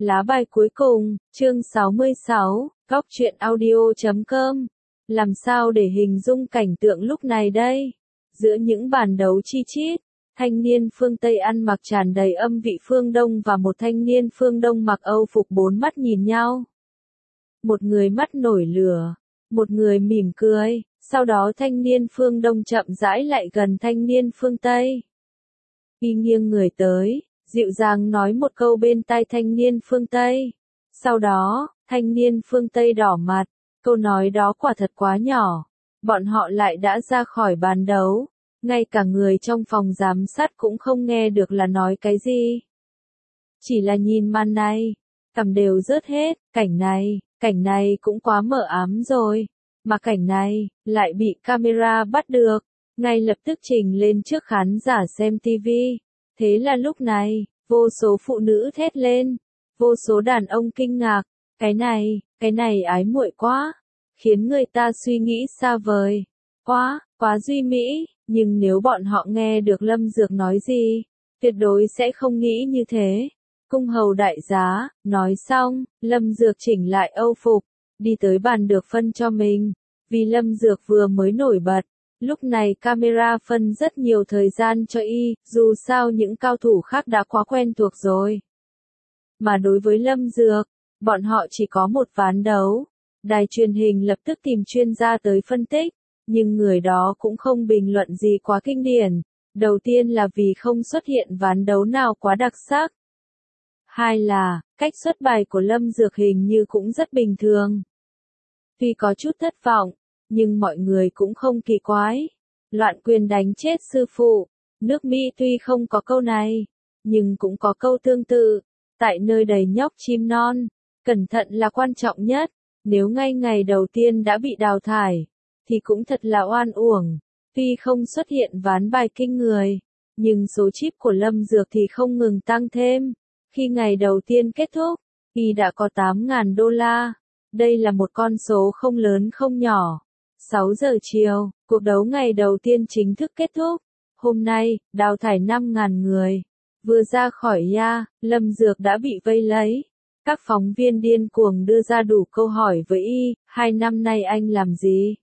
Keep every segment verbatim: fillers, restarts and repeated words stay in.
Lá bài cuối cùng, chương sáu mươi sáu, góc truyện audio chấm com. Làm sao để hình dung cảnh tượng lúc này đây? Giữa những bàn đấu chi chít, thanh niên phương Tây ăn mặc tràn đầy âm vị phương Đông và một thanh niên phương Đông mặc Âu phục bốn mắt nhìn nhau. Một người mắt nổi lửa, một người mỉm cười, sau đó thanh niên phương Đông chậm rãi lại gần thanh niên phương Tây. Y nghiêng người tới, dịu dàng nói một câu bên tai thanh niên phương Tây. Sau đó, thanh niên phương Tây đỏ mặt, câu nói đó quả thật quá nhỏ. Bọn họ lại đã ra khỏi bàn đấu, ngay cả người trong phòng giám sát cũng không nghe được là nói cái gì. Chỉ là nhìn màn này, cằm đều rớt hết, cảnh này, cảnh này cũng quá mờ ám rồi. Mà cảnh này, lại bị camera bắt được, ngay lập tức trình lên trước khán giả xem ti vi. Thế là lúc này, vô số phụ nữ thét lên, vô số đàn ông kinh ngạc, cái này, cái này ái muội quá, khiến người ta suy nghĩ xa vời, quá, quá duy mỹ, nhưng nếu bọn họ nghe được Lâm Dược nói gì, tuyệt đối sẽ không nghĩ như thế. Cung hầu đại giá, nói xong, Lâm Dược chỉnh lại âu phục, đi tới bàn được phân cho mình, vì Lâm Dược vừa mới nổi bật. Lúc này camera phân rất nhiều thời gian cho y, dù sao những cao thủ khác đã quá quen thuộc rồi. Mà đối với Lâm Dược, bọn họ chỉ có một ván đấu. Đài truyền hình lập tức tìm chuyên gia tới phân tích, nhưng người đó cũng không bình luận gì quá kinh điển. Đầu tiên là vì không xuất hiện ván đấu nào quá đặc sắc. Hai là, cách xuất bài của Lâm Dược hình như cũng rất bình thường. Tuy có chút thất vọng, nhưng mọi người cũng không kỳ quái. Loạn quyền đánh chết sư phụ. Nước Mỹ tuy không có câu này, nhưng cũng có câu tương tự. Tại nơi đầy nhóc chim non, cẩn thận là quan trọng nhất. Nếu ngay ngày đầu tiên đã bị đào thải, thì cũng thật là oan uổng. Tuy không xuất hiện ván bài kinh người, nhưng số chip của Lâm Dược thì không ngừng tăng thêm. Khi ngày đầu tiên kết thúc, y đã có tám nghìn đô la. Đây là một con số không lớn không nhỏ. sáu giờ chiều, cuộc đấu ngày đầu tiên chính thức kết thúc. Hôm nay, đào thải năm nghìn người. Vừa ra khỏi ya, Lâm Dược đã bị vây lấy. Các phóng viên điên cuồng đưa ra đủ câu hỏi với y, hai năm nay anh làm gì?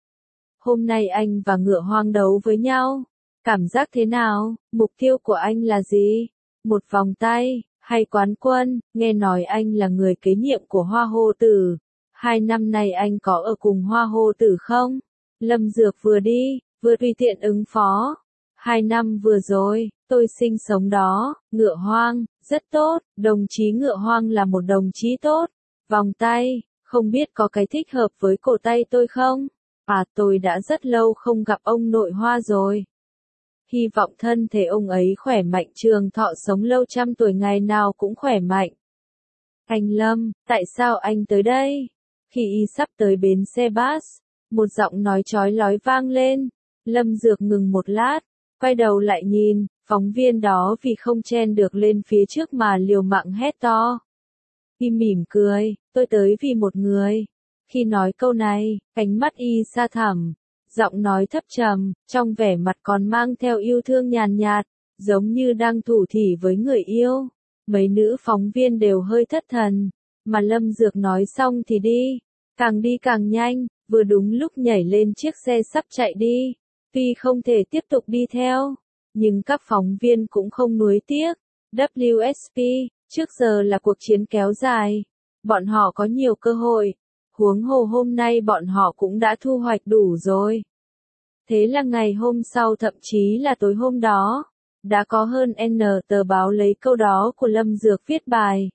Hôm nay anh và ngựa hoang đấu với nhau. Cảm giác thế nào? Mục tiêu của anh là gì? Một vòng tay, hay quán quân? Nghe nói anh là người kế nhiệm của Hoa Hô Tử. Hai năm nay anh có ở cùng Hoa Hô Tử không? Lâm Dược vừa đi, vừa tùy tiện ứng phó. Hai năm vừa rồi, tôi sinh sống đó, ngựa hoang, rất tốt, đồng chí ngựa hoang là một đồng chí tốt. Vòng tay, không biết có cái thích hợp với cổ tay tôi không? À, tôi đã rất lâu không gặp ông nội Hoa rồi. Hy vọng thân thể ông ấy khỏe mạnh trường thọ sống lâu trăm tuổi ngày nào cũng khỏe mạnh. Anh Lâm, tại sao anh tới đây? Khi y sắp tới bến xe bus, một giọng nói chói lói vang lên. Lâm Dược ngừng một lát, quay đầu lại nhìn, phóng viên đó vì không chen được lên phía trước mà liều mạng hét to. Y mỉm cười, tôi tới vì một người. Khi nói câu này, ánh mắt y xa thẳm, giọng nói thấp trầm, trong vẻ mặt còn mang theo yêu thương nhàn nhạt, giống như đang thủ thỉ với người yêu. Mấy nữ phóng viên đều hơi thất thần, mà Lâm Dược nói xong thì đi, càng đi càng nhanh, vừa đúng lúc nhảy lên chiếc xe sắp chạy đi. Tuy không thể tiếp tục đi theo, nhưng các phóng viên cũng không nuối tiếc. vê kép pê, trước giờ là cuộc chiến kéo dài, bọn họ có nhiều cơ hội, huống hồ hôm nay bọn họ cũng đã thu hoạch đủ rồi. Thế là ngày hôm sau thậm chí là tối hôm đó, đã có hơn N tờ báo lấy câu đó của Lâm Dược viết bài.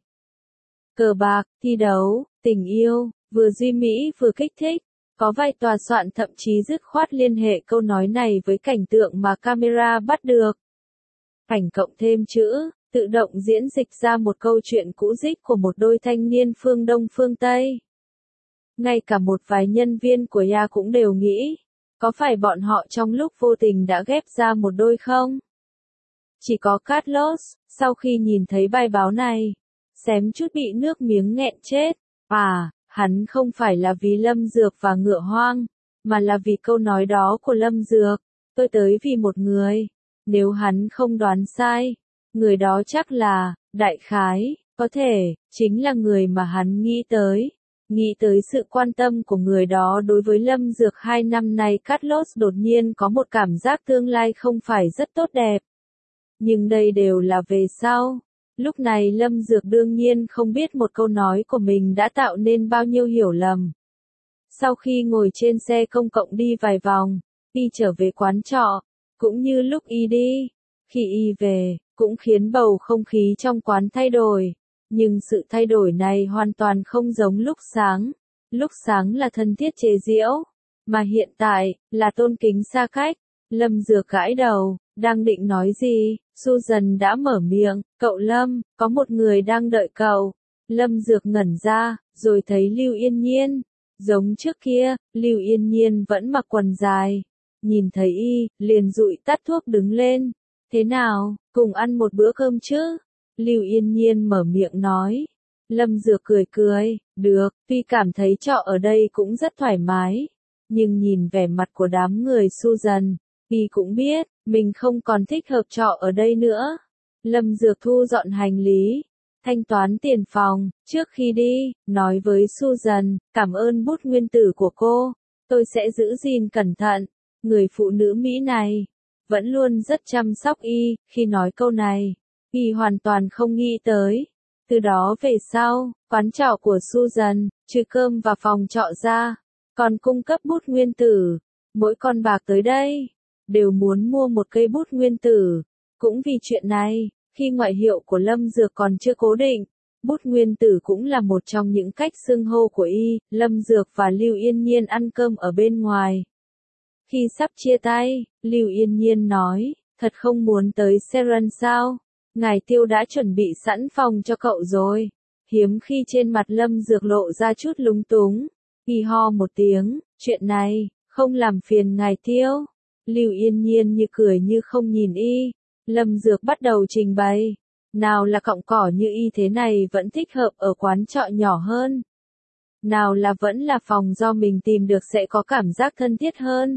Cờ bạc, thi đấu, tình yêu, vừa duy mỹ vừa kích thích. Có vài tòa soạn thậm chí dứt khoát liên hệ câu nói này với cảnh tượng mà camera bắt được. Ảnh cộng thêm chữ, tự động diễn dịch ra một câu chuyện cũ dích của một đôi thanh niên phương Đông phương Tây. Ngay cả một vài nhân viên của ya cũng đều nghĩ, có phải bọn họ trong lúc vô tình đã ghép ra một đôi không? Chỉ có Carlos, sau khi nhìn thấy bài báo này, xém chút bị nước miếng nghẹn chết. À, hắn không phải là vì Lâm Dược và ngựa hoang, mà là vì câu nói đó của Lâm Dược, tôi tới vì một người. Nếu hắn không đoán sai, người đó chắc là, đại khái, Có thể, chính là người mà hắn nghĩ tới. Nghĩ tới sự quan tâm của người đó đối với Lâm Dược hai năm nay, Carlos đột nhiên có một cảm giác tương lai không phải rất tốt đẹp. Nhưng đây đều là về sau. Lúc này Lâm Dược đương nhiên không biết một câu nói của mình đã tạo nên bao nhiêu hiểu lầm. Sau khi ngồi trên xe công cộng đi vài vòng, y trở về quán trọ, cũng như lúc y đi. Khi y về, cũng khiến bầu không khí trong quán thay đổi. Nhưng sự thay đổi này hoàn toàn không giống lúc sáng. Lúc sáng là thân thiết chế giễu, mà hiện tại, là tôn kính xa cách. Lâm Dược gãi đầu, đang định nói gì, Susan đã mở miệng, cậu Lâm, có một người đang đợi cậu. Lâm Dược ngẩn ra, rồi thấy Lưu Yên Nhiên. Giống trước kia, Lưu Yên Nhiên vẫn mặc quần dài. Nhìn thấy y, liền dụi tắt thuốc đứng lên. Thế nào, cùng ăn một bữa cơm chứ? Lưu Yên Nhiên mở miệng nói. Lâm Dược cười cười, được, tuy cảm thấy trọ ở đây cũng rất thoải mái. Nhưng nhìn vẻ mặt của đám người Susan, y cũng biết, mình không còn thích hợp trọ ở đây nữa. Lâm Dược thu dọn hành lý, thanh toán tiền phòng, trước khi đi, nói với Susan, cảm ơn bút nguyên tử của cô, tôi sẽ giữ gìn cẩn thận. Người phụ nữ Mỹ này, vẫn luôn rất chăm sóc y, khi nói câu này, y hoàn toàn không nghĩ tới. Từ đó về sau, quán trọ của Susan, trừ cơm và phòng trọ ra, còn cung cấp bút nguyên tử. Mỗi con bạc tới đây, đều muốn mua một cây bút nguyên tử. Cũng vì chuyện này, khi ngoại hiệu của Lâm Dược còn chưa cố định, bút nguyên tử cũng là một trong những cách xưng hô của y. Lâm Dược và Lưu Yên Nhiên ăn cơm ở bên ngoài. Khi sắp chia tay, Lưu Yên Nhiên nói, thật không muốn tới Seren sao? Ngài Tiêu đã chuẩn bị sẵn phòng cho cậu rồi. Hiếm khi trên mặt Lâm Dược lộ ra chút lúng túng. Y ho một tiếng, chuyện này, không làm phiền ngài Tiêu. Lưu Yên Nhiên như cười như không nhìn y. Lâm Dược bắt đầu trình bày. Nào là cọng cỏ như y thế này vẫn thích hợp ở quán trọ nhỏ hơn. Nào là vẫn là phòng do mình tìm được sẽ có cảm giác thân thiết hơn.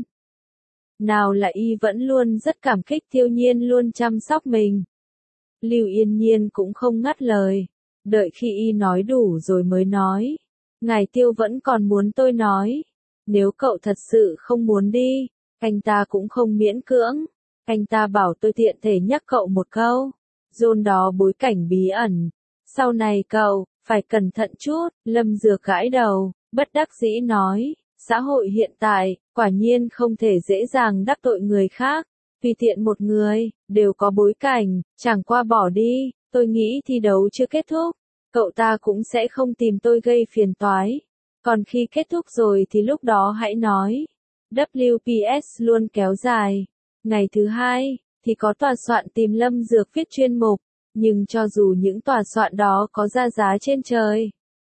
Nào là y vẫn luôn rất cảm kích Tiêu Nhiên luôn chăm sóc mình. Lưu Yên Nhiên cũng không ngắt lời. Đợi khi y nói đủ rồi mới nói. Ngài Tiêu vẫn còn muốn tôi nói. Nếu cậu thật sự không muốn đi, anh ta cũng không miễn cưỡng. Anh ta bảo tôi tiện thể nhắc cậu một câu. John đó bối cảnh bí ẩn. Sau này cậu, phải cẩn thận chút. Lâm Dược gãi đầu, bất đắc dĩ nói. Xã hội hiện tại, quả nhiên không thể dễ dàng đắc tội người khác. Tùy tiện một người, đều có bối cảnh, chẳng qua bỏ đi, tôi nghĩ thi đấu chưa kết thúc. Cậu ta cũng sẽ không tìm tôi gây phiền toái. Còn khi kết thúc rồi thì lúc đó hãy nói. W P S luôn kéo dài. Ngày thứ hai, thì có tòa soạn tìm Lâm Dược viết chuyên mục. Nhưng cho dù những tòa soạn đó có ra giá trên trời,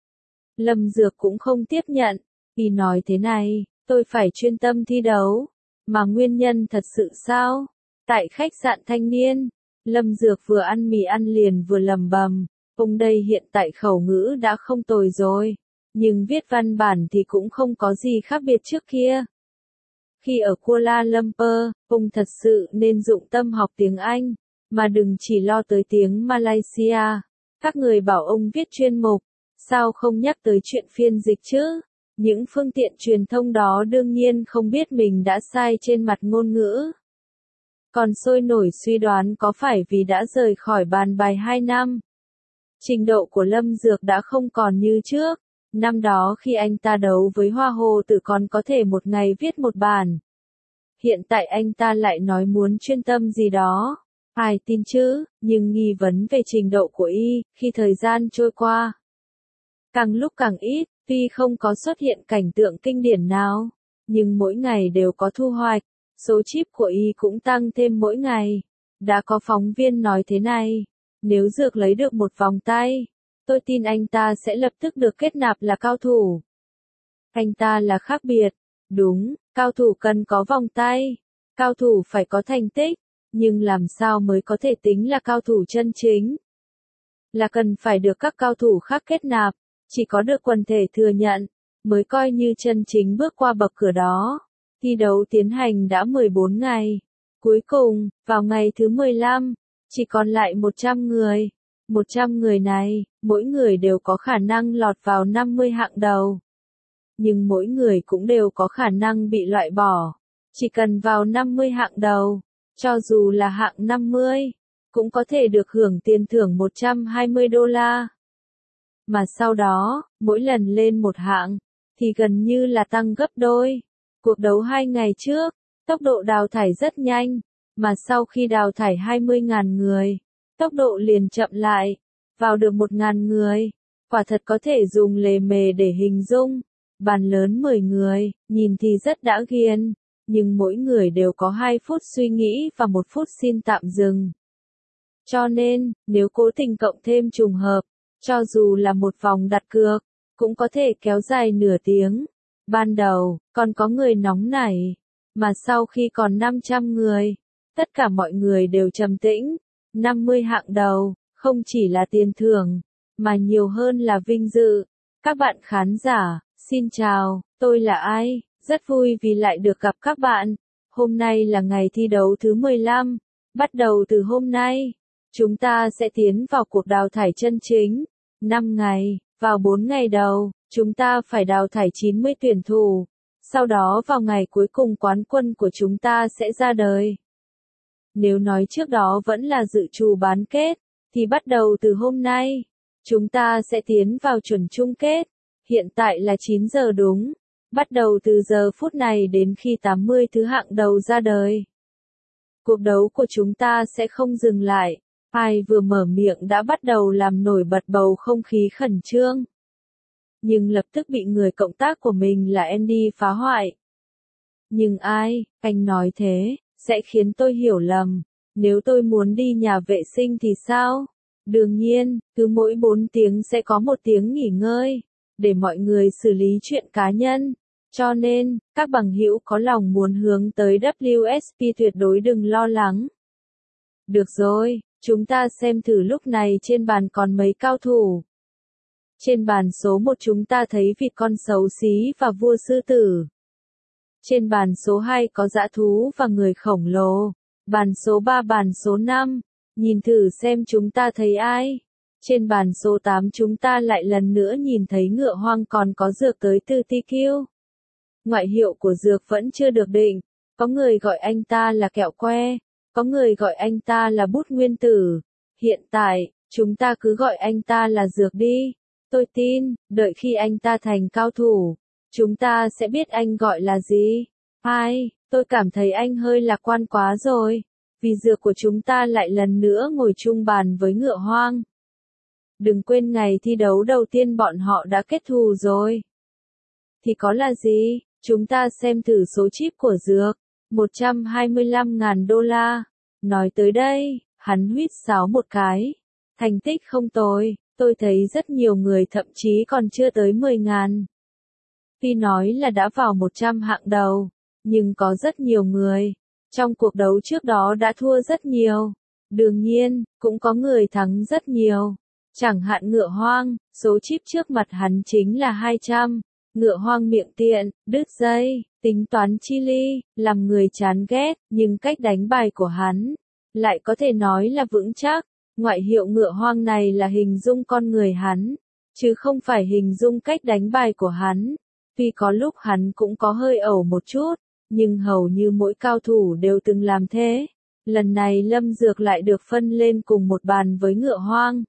Lâm Dược cũng không tiếp nhận. Vì nói thế này, tôi phải chuyên tâm thi đấu. Mà nguyên nhân thật sự sao? Tại khách sạn thanh niên, Lâm Dược vừa ăn mì ăn liền vừa lầm bầm. Ông đây hiện tại khẩu ngữ đã không tồi rồi. Nhưng viết văn bản thì cũng không có gì khác biệt trước kia. Khi ở Kuala Lumpur, ông thật sự nên dụng tâm học tiếng Anh, mà đừng chỉ lo tới tiếng Malaysia. Các người bảo ông viết chuyên mục, sao không nhắc tới chuyện phiên dịch chứ? Những phương tiện truyền thông đó đương nhiên không biết mình đã sai trên mặt ngôn ngữ. Còn sôi nổi suy đoán có phải vì đã rời khỏi bàn bài hai năm. Trình độ của Lâm Dược đã không còn như trước. Năm đó khi anh ta đấu với Hoa Hồ Tử còn có thể một ngày viết một bản. Hiện tại anh ta lại nói muốn chuyên tâm gì đó. Ai tin chứ, nhưng nghi vấn về trình độ của y, khi thời gian trôi qua, càng lúc càng ít, tuy không có xuất hiện cảnh tượng kinh điển nào, nhưng mỗi ngày đều có thu hoạch. Số chip của y cũng tăng thêm mỗi ngày. Đã có phóng viên nói thế này, nếu Dược lấy được một vòng tay, tôi tin anh ta sẽ lập tức được kết nạp là cao thủ. Anh ta là khác biệt. Đúng, cao thủ cần có vòng tay. Cao thủ phải có thành tích. Nhưng làm sao mới có thể tính là cao thủ chân chính? Là cần phải được các cao thủ khác kết nạp. Chỉ có được quần thể thừa nhận, mới coi như chân chính bước qua bậc cửa đó. Thi đấu tiến hành đã mười bốn ngày. Cuối cùng, vào ngày thứ mười lăm, chỉ còn lại một trăm người. một trăm người này, mỗi người đều có khả năng lọt vào năm mươi hạng đầu. Nhưng mỗi người cũng đều có khả năng bị loại bỏ. Chỉ cần vào năm mươi hạng đầu, cho dù là hạng năm mươi, cũng có thể được hưởng tiền thưởng một trăm hai mươi đô la. Mà sau đó, mỗi lần lên một hạng, thì gần như là tăng gấp đôi. Cuộc đấu hai ngày trước, tốc độ đào thải rất nhanh, mà sau khi đào thải hai mươi nghìn người, tốc độ liền chậm lại, vào được một nghìn người. Quả thật có thể dùng lề mề để hình dung. Bàn lớn mười người, nhìn thì rất đã ghiền, nhưng mỗi người đều có hai phút suy nghĩ và một phút xin tạm dừng. Cho nên, nếu cố tình cộng thêm trùng hợp, cho dù là một vòng đặt cược, cũng có thể kéo dài nửa tiếng. Ban đầu, còn có người nóng nảy, mà sau khi còn năm trăm người, tất cả mọi người đều trầm tĩnh. năm mươi hạng đầu, không chỉ là tiền thưởng, mà nhiều hơn là vinh dự. Các bạn khán giả, xin chào, tôi là ai? Rất vui vì lại được gặp các bạn. Hôm nay là ngày thi đấu thứ mười lăm. Bắt đầu từ hôm nay, chúng ta sẽ tiến vào cuộc đào thải chân chính. năm ngày, vào bốn ngày đầu, chúng ta phải đào thải chín mươi tuyển thủ. Sau đó vào ngày cuối cùng quán quân của chúng ta sẽ ra đời. Nếu nói trước đó vẫn là dự trù bán kết, thì bắt đầu từ hôm nay, chúng ta sẽ tiến vào chuẩn chung kết. Hiện tại là chín giờ đúng. Bắt đầu từ giờ phút này đến khi tám mươi thứ hạng đầu ra đời. Cuộc đấu của chúng ta sẽ không dừng lại. Ai vừa mở miệng đã bắt đầu làm nổi bật bầu không khí khẩn trương. Nhưng lập tức bị người cộng tác của mình là Andy phá hoại. Nhưng ai, anh nói thế, sẽ khiến tôi hiểu lầm. Nếu tôi muốn đi nhà vệ sinh thì sao? Đương nhiên, cứ mỗi bốn tiếng sẽ có một tiếng nghỉ ngơi, để mọi người xử lý chuyện cá nhân. Cho nên, các bằng hữu có lòng muốn hướng tới W S P tuyệt đối đừng lo lắng. Được rồi, chúng ta xem thử lúc này trên bàn còn mấy cao thủ. Trên bàn số một chúng ta thấy vịt con xấu xí và vua sư tử. Trên bàn số hai có dã thú và người khổng lồ. Bàn số ba bàn số năm, nhìn thử xem chúng ta thấy ai. Trên bàn số tám chúng ta lại lần nữa nhìn thấy ngựa hoang còn có dược tới từ T Q. Ngoại hiệu của dược vẫn chưa được định, có người gọi anh ta là kẹo que, có người gọi anh ta là bút nguyên tử. Hiện tại, chúng ta cứ gọi anh ta là dược đi. Tôi tin, đợi khi anh ta thành cao thủ, chúng ta sẽ biết anh gọi là gì. Ai, tôi cảm thấy anh hơi lạc quan quá rồi, vì dược của chúng ta lại lần nữa ngồi chung bàn với ngựa hoang. Đừng quên ngày thi đấu đầu tiên bọn họ đã kết thù rồi. Thì có là gì? Chúng ta xem thử số chip của dược. một trăm hai mươi lăm nghìn đô la. Nói tới đây, hắn huýt sáo một cái. Thành tích không tồi, tôi thấy rất nhiều người thậm chí còn chưa tới mười nghìn. Tuy nói là đã vào một trăm hạng đầu, nhưng có rất nhiều người trong cuộc đấu trước đó đã thua rất nhiều. Đương nhiên, cũng có người thắng rất nhiều. Chẳng hạn ngựa hoang, số chip trước mặt hắn chính là hai trăm. Ngựa hoang miệng tiện, đứt dây, tính toán chi ly, làm người chán ghét, nhưng cách đánh bài của hắn lại có thể nói là vững chắc. Ngoại hiệu ngựa hoang này là hình dung con người hắn, chứ không phải hình dung cách đánh bài của hắn. Tuy có lúc hắn cũng có hơi ẩu một chút, nhưng hầu như mỗi cao thủ đều từng làm thế. Lần này Lâm Dược lại được phân lên cùng một bàn với ngựa hoang.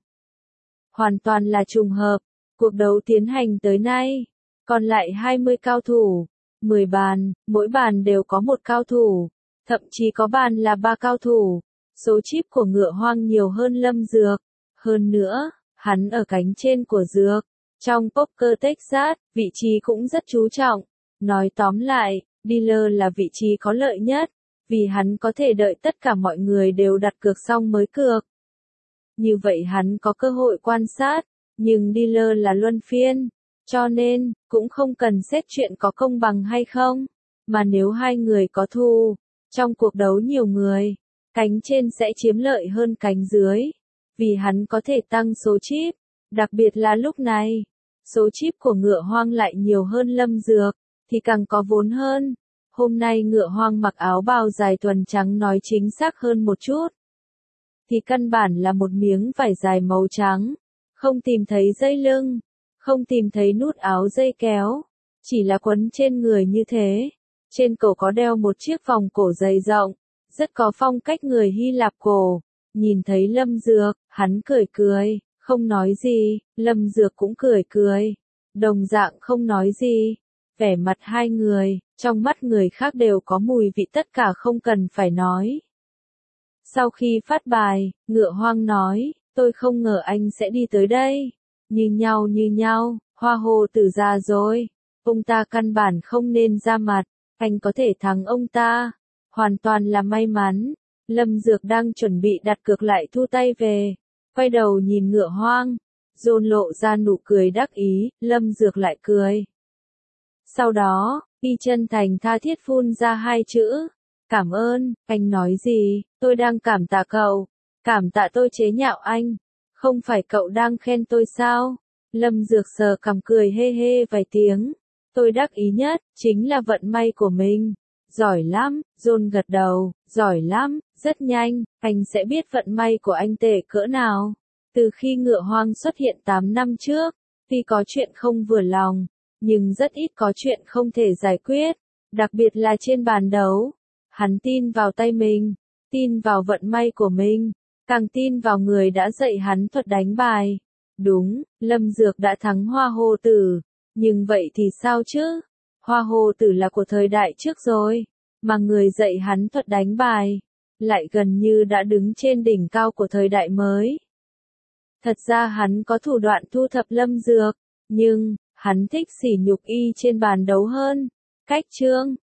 Hoàn toàn là trùng hợp, cuộc đấu tiến hành tới nay, còn lại hai mươi cao thủ, mười bàn, mỗi bàn đều có một cao thủ, thậm chí có bàn là ba cao thủ. Số chip của ngựa hoang nhiều hơn Lâm Dược. Hơn nữa, hắn ở cánh trên của Dược. Trong poker Texas, vị trí cũng rất chú trọng. Nói tóm lại, dealer là vị trí có lợi nhất, vì hắn có thể đợi tất cả mọi người đều đặt cược xong mới cược. Như vậy hắn có cơ hội quan sát, nhưng dealer là luân phiên, cho nên, cũng không cần xét chuyện có công bằng hay không, mà nếu hai người có thù, trong cuộc đấu nhiều người, cánh trên sẽ chiếm lợi hơn cánh dưới, vì hắn có thể tăng số chip, đặc biệt là lúc này, số chip của ngựa hoang lại nhiều hơn Lâm Dược, thì càng có vốn hơn. Hôm nay ngựa hoang mặc áo bào dài thuần trắng nói chính xác hơn một chút. thì căn bản là một miếng vải dài màu trắng. Không tìm thấy dây lưng, không tìm thấy nút áo dây kéo, chỉ là quấn trên người như thế. Trên cổ có đeo một chiếc vòng cổ dày rộng, rất có phong cách người Hy Lạp cổ. Nhìn thấy Lâm Dược, hắn cười cười, không nói gì, Lâm Dược cũng cười cười, đồng dạng không nói gì. Vẻ mặt hai người, trong mắt người khác đều có mùi vị tất cả không cần phải nói. Sau khi phát bài, Ngựa Hoang nói, tôi không ngờ anh sẽ đi tới đây. Như nhau như nhau, Hoa Hồ Tử già rồi. Ông ta căn bản không nên ra mặt, anh có thể thắng ông ta. Hoàn toàn là may mắn. Lâm Dược đang chuẩn bị đặt cược lại thu tay về. Quay đầu nhìn Ngựa Hoang. John lộ ra nụ cười đắc ý, Lâm Dược lại cười. Sau đó, y chân thành tha thiết phun ra hai chữ. Cảm ơn, anh nói gì, tôi đang cảm tạ cậu. Cảm tạ tôi chế nhạo anh. Không phải cậu đang khen tôi sao? Lâm Dược sờ cằm cười hê hê vài tiếng. Tôi đắc ý nhất, chính là vận may của mình. Giỏi lắm, John gật đầu, giỏi lắm, rất nhanh, anh sẽ biết vận may của anh tệ cỡ nào. Từ khi Ngựa Hoang xuất hiện tám năm trước, tuy có chuyện không vừa lòng, nhưng rất ít có chuyện không thể giải quyết, đặc biệt là trên bàn đấu. Hắn tin vào tay mình, tin vào vận may của mình, càng tin vào người đã dạy hắn thuật đánh bài. Đúng, Lâm Dược đã thắng Hoa Hồ Tử, nhưng vậy thì sao chứ? Hoa Hồ Tử là của thời đại trước rồi, mà người dạy hắn thuật đánh bài, lại gần như đã đứng trên đỉnh cao của thời đại mới. Thật ra hắn có thủ đoạn thu thập Lâm Dược, nhưng, hắn thích sỉ nhục y trên bàn đấu hơn. Cách chương